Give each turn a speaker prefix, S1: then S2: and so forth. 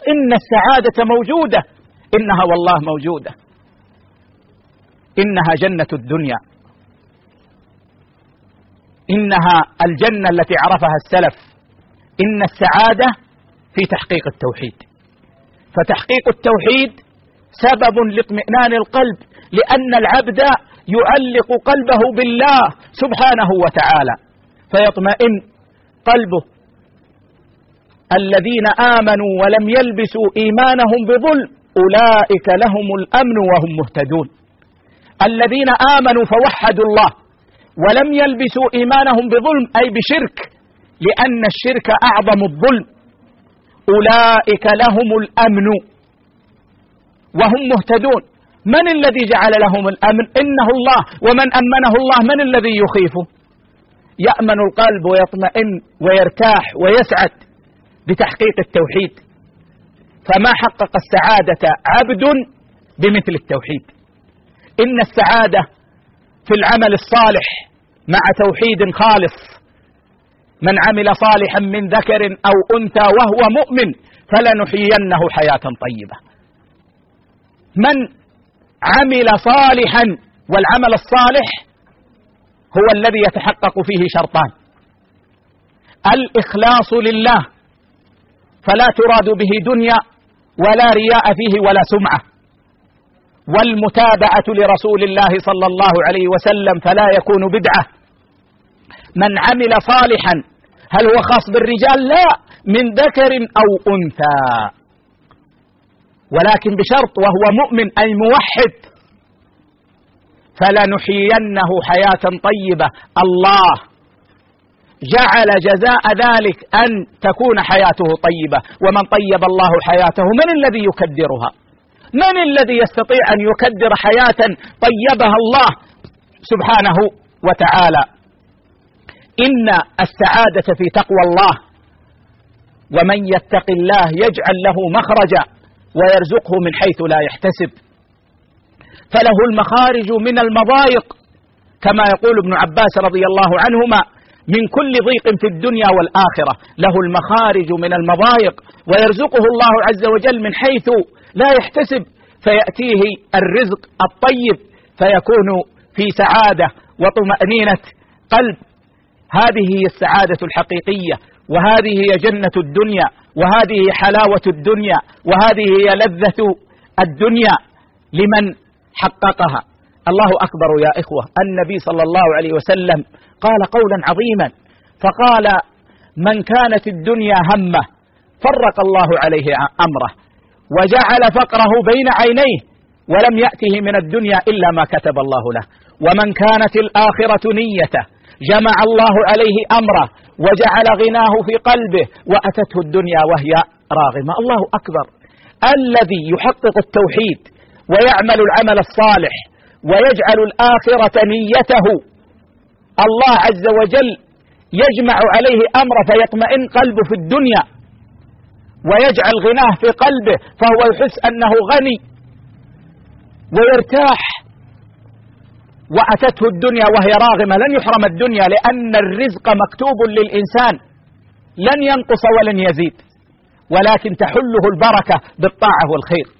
S1: إن السعادة موجودة، إنها والله موجودة، إنها جنة الدنيا، إنها الجنة التي عرفها السلف. إن السعادة في تحقيق التوحيد، فتحقيق التوحيد سبب لاطمئنان القلب، لأن العبد يعلق قلبه بالله سبحانه وتعالى فيطمئن قلبه. الذين آمنوا ولم يلبسوا إيمانهم بظلم أولئك لهم الأمن وهم مهتدون. الذين آمنوا فوحدوا الله ولم يلبسوا إيمانهم بظلم أي بشرك، لأن الشرك أعظم الظلم، أولئك لهم الأمن وهم مهتدون. من الذي جعل لهم الأمن؟ إنه الله، ومن أمنه الله من الذي يخيفه؟ يأمن القلب ويطمئن ويرتاح ويسعد بتحقيق التوحيد. فما حقق السعادة عبد بمثل التوحيد. إن السعادة في العمل الصالح مع توحيد خالص. من عمل صالحا من ذكر أو أنثى وهو مؤمن فلنحيينه حياة طيبة. من عمل صالحا، والعمل الصالح هو الذي يتحقق فيه شرطان: الإخلاص لله فلا تراد به دنيا ولا رياء فيه ولا سمعة، والمتابعة لرسول الله صلى الله عليه وسلم فلا يكون بدعة. من عمل صالحا هل هو خاص بالرجال؟ لا، من ذكر أو أنثى، ولكن بشرط وهو مؤمن أي موحد. فلنحيينه حياة طيبة. الله جعل جزاء ذلك أن تكون حياته طيبة، ومن طيب الله حياته من الذي يكدرها؟ من الذي يستطيع أن يكدر حياة طيبها الله سبحانه وتعالى؟ إن السعادة في تقوى الله، ومن يتق الله يجعل له مخرجا ويرزقه من حيث لا يحتسب. فله المخارج من المضايق، كما يقول ابن عباس رضي الله عنهما: من كل ضيق في الدنيا والآخرة. له المخارج من المضايق ويرزقه الله عز وجل من حيث لا يحتسب، فيأتيه الرزق الطيب فيكون في سعادة وطمأنينة قلب. هذه هي السعادة الحقيقية، وهذه هي جنة الدنيا، وهذه هي حلاوة الدنيا، وهذه هي لذة الدنيا لمن حققها. الله أكبر يا إخوة. النبي صلى الله عليه وسلم قال قولا عظيما، فقال: من كانت الدنيا همه فرق الله عليه أمره وجعل فقره بين عينيه ولم يأته من الدنيا إلا ما كتب الله له، ومن كانت الآخرة نيته جمع الله عليه أمره وجعل غناه في قلبه وأتته الدنيا وهي راغمة. الله أكبر. الذي يحقق التوحيد ويعمل العمل الصالح ويجعل الآخرة نيته، الله عز وجل يجمع عليه أمره فيطمئن قلبه في الدنيا ويجعل غناه في قلبه، فهو يحس أنه غني ويرتاح. وأتته الدنيا وهي راغمة، لن يحرم الدنيا، لأن الرزق مكتوب للإنسان لن ينقص ولن يزيد، ولكن تحله البركة بالطاعة والخير.